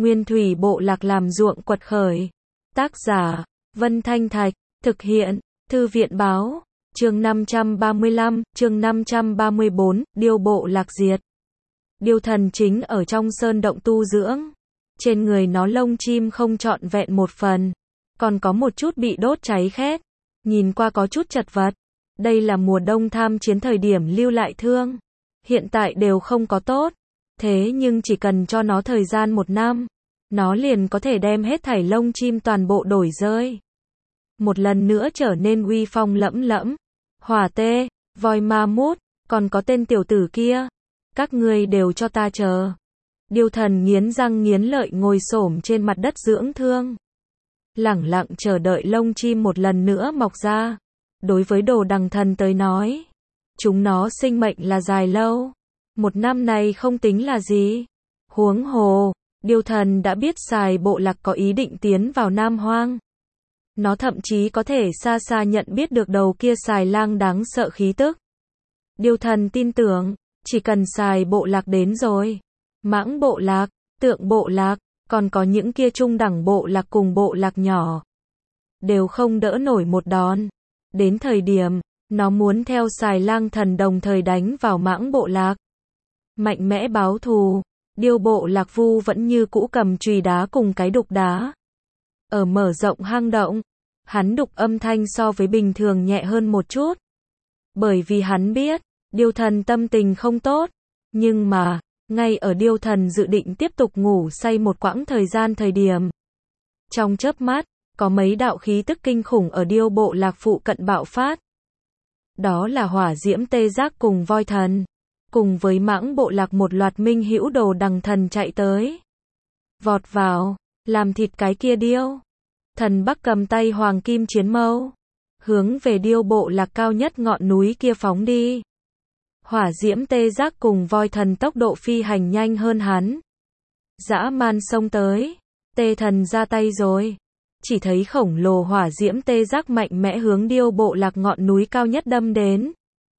Nguyên thủy bộ lạc làm ruộng quật khởi. Tác giả, Vân Thanh Thạch, thực hiện, Thư viện báo, chương 535, chương 534, điêu bộ lạc diệt. Điêu thần chính ở trong sơn động tu dưỡng. Trên người nó lông chim không trọn vẹn một phần, còn có một chút bị đốt cháy khét, nhìn qua có chút chật vật. Đây là mùa đông tham chiến thời điểm lưu lại thương, hiện tại đều không có tốt. Thế nhưng chỉ cần cho nó thời gian 1 năm, nó liền có thể đem hết thảy lông chim toàn bộ đổi rơi. Một lần nữa trở nên uy phong lẫm lẫm. Hỏa tê, voi ma mút, còn có tên tiểu tử kia. Các ngươi đều cho ta chờ. Điêu thần nghiến răng nghiến lợi ngồi xổm trên mặt đất dưỡng thương. Lẳng lặng chờ đợi lông chim một lần nữa mọc ra. Đối với đồ đằng thần tới nói, chúng nó sinh mệnh là dài lâu. 1 năm này không tính là gì. Huống hồ, điêu thần đã biết xài bộ lạc có ý định tiến vào Nam Hoang. Nó thậm chí có thể xa xa nhận biết được đầu kia xài lang đáng sợ khí tức. Điêu thần tin tưởng, chỉ cần xài bộ lạc đến rồi, mãng bộ lạc, tượng bộ lạc, còn có những kia trung đẳng bộ lạc cùng bộ lạc nhỏ, đều không đỡ nổi một đòn. Đến thời điểm, nó muốn theo xài lang thần đồng thời đánh vào mãng bộ lạc. Mạnh mẽ báo thù, điêu bộ lạc vu vẫn như cũ cầm chùy đá cùng cái đục đá. Ở mở rộng hang động, hắn đục âm thanh so với bình thường nhẹ hơn một chút. Bởi vì hắn biết, điêu thần tâm tình không tốt. Nhưng mà, ngay ở điêu thần dự định tiếp tục ngủ say một quãng thời gian thời điểm, trong chớp mắt, có mấy đạo khí tức kinh khủng ở điêu bộ lạc phụ cận bạo phát. Đó là hỏa diễm tê giác cùng voi thần. Cùng với mãng bộ lạc một loạt minh hữu đồ đằng thần chạy tới. Vọt vào, làm thịt cái kia điêu. Thần Bắc cầm tay hoàng kim chiến mâu, hướng về điêu bộ lạc cao nhất ngọn núi kia phóng đi. Hỏa diễm tê giác cùng voi thần tốc độ phi hành nhanh hơn hắn. Dã man xông tới, tê thần ra tay rồi. Chỉ thấy khổng lồ hỏa diễm tê giác mạnh mẽ hướng điêu bộ lạc ngọn núi cao nhất đâm đến.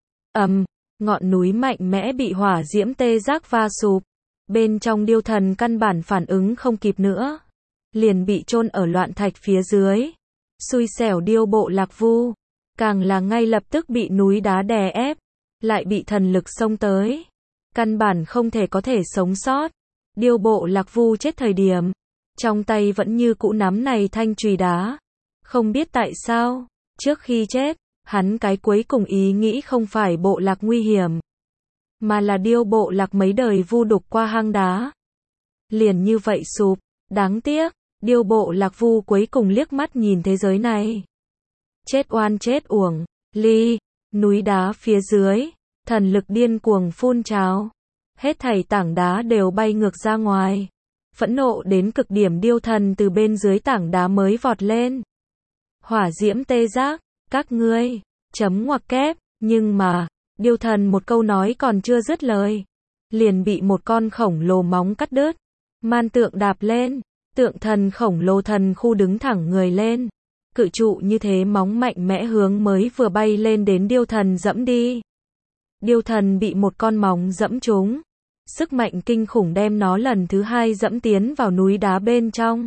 Ngọn núi mạnh mẽ bị hỏa diễm tê giác va sụp. Bên trong điêu thần căn bản phản ứng không kịp nữa, liền bị chôn ở loạn thạch phía dưới. Xui xẻo điêu bộ lạc vu, càng là ngay lập tức bị núi đá đè ép, lại bị thần lực xông tới, căn bản không thể có thể sống sót. Điêu bộ lạc vu chết thời điểm, trong tay vẫn như cũ nắm này thanh chùy đá. Không biết tại sao, trước khi chết, hắn cái cuối cùng ý nghĩ không phải bộ lạc nguy hiểm, mà là điêu bộ lạc mấy đời vu đục qua hang đá. Liền như vậy sụp, đáng tiếc, điêu bộ lạc vu cuối cùng liếc mắt nhìn thế giới này. Chết oan chết uổng, núi đá phía dưới, thần lực điên cuồng phun trào. Hết thảy tảng đá đều bay ngược ra ngoài. Phẫn nộ đến cực điểm điêu thần từ bên dưới tảng đá mới vọt lên. Hỏa diễm tê giác, các ngươi, ngoặc kép, nhưng mà, điêu thần một câu nói còn chưa dứt lời, liền bị một con khổng lồ móng cắt đứt. Man tượng đạp lên, tượng thần khổng lồ thần khu đứng thẳng người lên. Cự trụ như thế móng mạnh mẽ hướng mới vừa bay lên đến điêu thần dẫm đi. Điêu thần bị một con móng dẫm trúng. Sức mạnh kinh khủng đem nó lần thứ 2 dẫm tiến vào núi đá bên trong.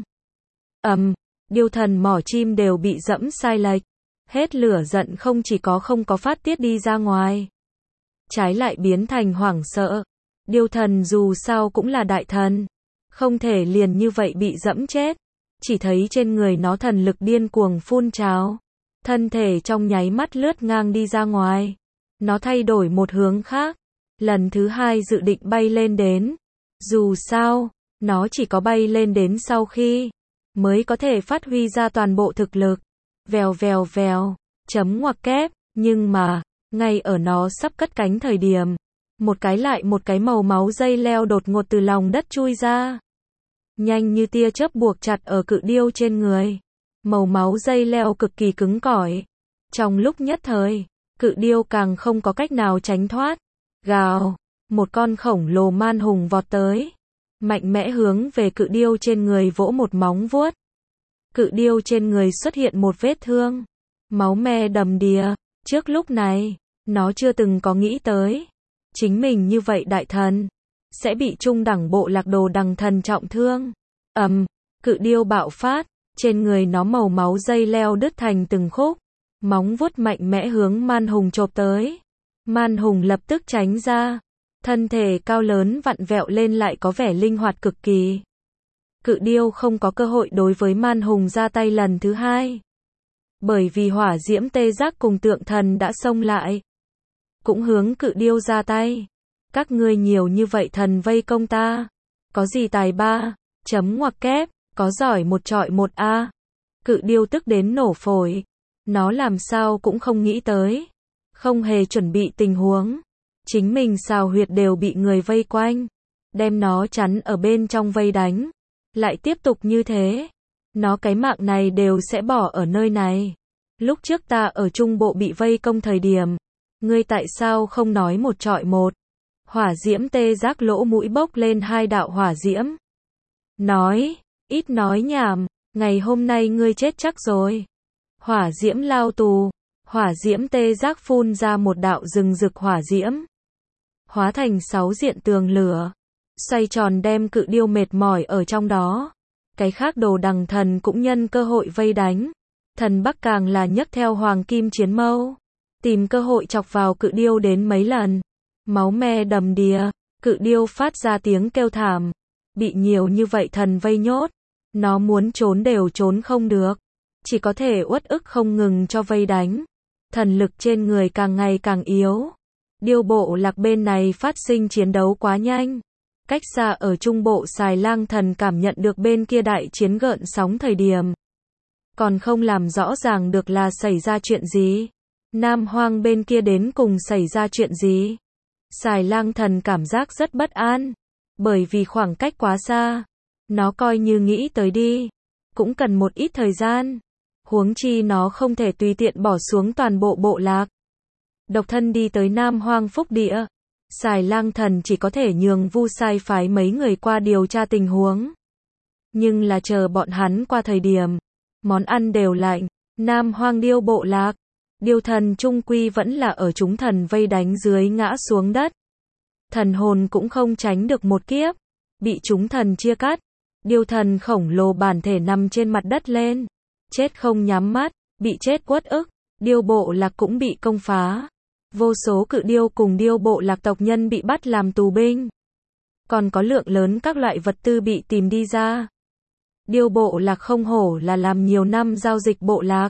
Điêu thần mỏ chim đều bị dẫm sai lệch. Hết lửa giận không có phát tiết đi ra ngoài, trái lại biến thành hoảng sợ. Điêu thần dù sao cũng là đại thần, không thể liền như vậy bị dẫm chết. Chỉ thấy trên người nó thần lực điên cuồng phun trào, thân thể trong nháy mắt lướt ngang đi ra ngoài. Nó thay đổi một hướng khác, lần thứ 2 dự định bay lên đến. Dù sao, nó chỉ có bay lên đến sau khi mới có thể phát huy ra toàn bộ thực lực. Vèo vèo vèo, ngoặc kép, nhưng mà, ngay ở nó sắp cất cánh thời điểm, một cái màu máu dây leo đột ngột từ lòng đất chui ra. Nhanh như tia chớp buộc chặt ở cự điêu trên người. Màu máu dây leo cực kỳ cứng cỏi. Trong lúc nhất thời, cự điêu càng không có cách nào tránh thoát. Gào, một con khổng lồ man hùng vọt tới, mạnh mẽ hướng về cự điêu trên người vỗ một móng vuốt. Cự điêu trên người xuất hiện một vết thương, máu me đầm đìa. Trước lúc này, nó chưa từng có nghĩ tới, chính mình như vậy đại thần, sẽ bị trung đẳng bộ lạc đồ đằng thần trọng thương. Cự điêu bạo phát, trên người nó màu máu dây leo đứt thành từng khúc, móng vuốt mạnh mẽ hướng Man Hùng chộp tới. Man Hùng lập tức tránh ra, thân thể cao lớn vặn vẹo lên lại có vẻ linh hoạt cực kỳ. Cự điêu không có cơ hội đối với Man Hùng ra tay lần thứ hai. Bởi vì hỏa diễm tê giác cùng tượng thần đã xông lại. Cũng hướng cự điêu ra tay. Các ngươi nhiều như vậy thần vây công ta. Có gì tài ba, chấm ngoặc kép, có giỏi một trọi một a. Cự điêu tức đến nổ phổi. Nó làm sao cũng không nghĩ tới. Không hề chuẩn bị tình huống. Chính mình xào huyệt đều bị người vây quanh. Đem nó chắn ở bên trong vây đánh. Lại tiếp tục như thế. Nó cái mạng này đều sẽ bỏ ở nơi này. Lúc trước ta ở Trung Bộ bị vây công thời điểm. Ngươi tại sao không nói một trọi một? Hỏa diễm tê giác lỗ mũi bốc lên hai đạo hỏa diễm. Nói, ít nói nhảm, ngày hôm nay ngươi chết chắc rồi. Hỏa diễm lao tù, hỏa diễm tê giác phun ra một đạo rừng rực hỏa diễm. Hóa thành 6 diện tường lửa. Xoay tròn đem cự điêu mệt mỏi ở trong đó. Cái khác đồ đằng thần cũng nhân cơ hội vây đánh. Thần Bắc càng là nhấc theo hoàng kim chiến mâu. Tìm cơ hội chọc vào cự điêu đến mấy lần. Máu me đầm đìa, cự điêu phát ra tiếng kêu thảm. Bị nhiều như vậy thần vây nhốt. Nó muốn trốn đều trốn không được. Chỉ có thể uất ức không ngừng cho vây đánh. Thần lực trên người càng ngày càng yếu. Điêu bộ lạc bên này phát sinh chiến đấu quá nhanh. Cách xa ở Trung Bộ Xài Lang Thần cảm nhận được bên kia đại chiến gợn sóng thời điểm. Còn không làm rõ ràng được là xảy ra chuyện gì. Nam Hoang bên kia đến cùng xảy ra chuyện gì. Xài Lang Thần cảm giác rất bất an. Bởi vì khoảng cách quá xa. Nó coi như nghĩ tới đi. Cũng cần một ít thời gian. Huống chi nó không thể tùy tiện bỏ xuống toàn bộ bộ lạc. Độc thân đi tới Nam Hoang Phúc Địa. Xài Lang Thần chỉ có thể nhường Vu Sai phái mấy người qua điều tra tình huống. Nhưng là chờ bọn hắn qua thời điểm. Món ăn đều lạnh. Nam Hoang điêu bộ lạc. Điêu thần trung quy vẫn là ở chúng thần vây đánh dưới ngã xuống đất. Thần hồn cũng không tránh được một kiếp. Bị chúng thần chia cắt. Điêu thần khổng lồ bản thể nằm trên mặt đất lên. Chết không nhắm mắt. Bị chết uất ức. Điêu bộ lạc cũng bị công phá. Vô số cự điêu cùng điêu bộ lạc tộc nhân bị bắt làm tù binh. Còn có lượng lớn các loại vật tư bị tìm đi ra. Điêu bộ lạc không hổ là làm nhiều năm giao dịch bộ lạc.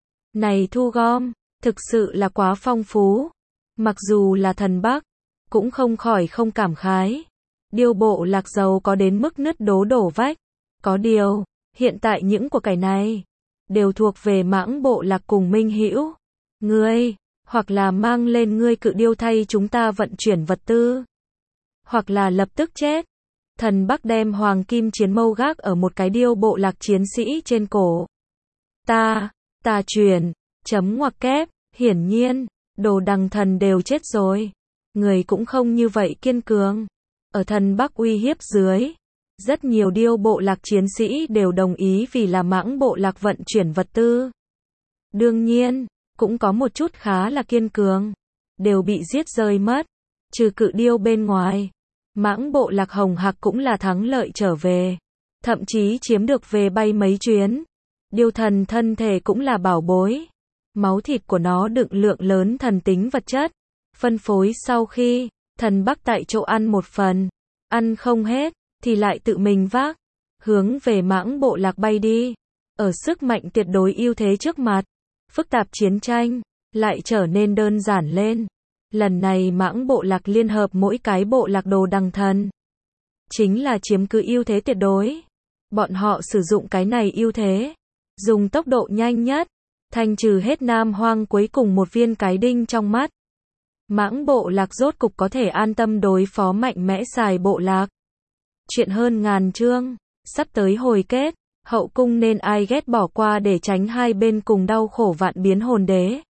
Này thu gom, thực sự là quá phong phú. Mặc dù là thần Bắc, cũng không khỏi không cảm khái. Điêu bộ lạc giàu có đến mức nứt đố đổ vách. Có điều, hiện tại những của cải này, đều thuộc về Mãng bộ lạc cùng Minh Hữu. Ngươi, hoặc là mang lên ngươi cự điêu thay chúng ta vận chuyển vật tư. Hoặc là lập tức chết. Thần Bắc đem hoàng kim chiến mâu gác ở một cái điêu bộ lạc chiến sĩ trên cổ. Ta chuyển, chấm ngoặc kép, hiển nhiên, đồ đằng thần đều chết rồi. Người cũng không như vậy kiên cường. Ở thần Bắc uy hiếp dưới, rất nhiều điêu bộ lạc chiến sĩ đều đồng ý vì là Mãng bộ lạc vận chuyển vật tư. Đương nhiên, cũng có một chút khá là kiên cường. Đều bị giết rơi mất. Trừ cự điêu bên ngoài. Mãng bộ lạc Hồng Hạc cũng là thắng lợi trở về. Thậm chí chiếm được về bay mấy chuyến. Điêu thần thân thể cũng là bảo bối. Máu thịt của nó đựng lượng lớn thần tính vật chất. Phân phối sau khi, thần Bắc tại chỗ ăn một phần. Ăn không hết, thì lại tự mình vác. Hướng về Mãng bộ lạc bay đi. Ở sức mạnh tuyệt đối ưu thế trước mặt. Phức tạp chiến tranh, lại trở nên đơn giản lên. Lần này Mãng bộ lạc liên hợp mỗi cái bộ lạc đồ đằng thần. Chính là chiếm cứ ưu thế tuyệt đối. Bọn họ sử dụng cái này ưu thế. Dùng tốc độ nhanh nhất. Thanh trừ hết Nam Hoang cuối cùng một viên cái đinh trong mắt. Mãng bộ lạc rốt cục có thể an tâm đối phó mạnh mẽ Xài bộ lạc. Chuyện hơn ngàn chương. Sắp tới hồi kết. Hậu cung nên ai ghét bỏ qua để tránh hai bên cùng đau khổ vạn biến hồn đế.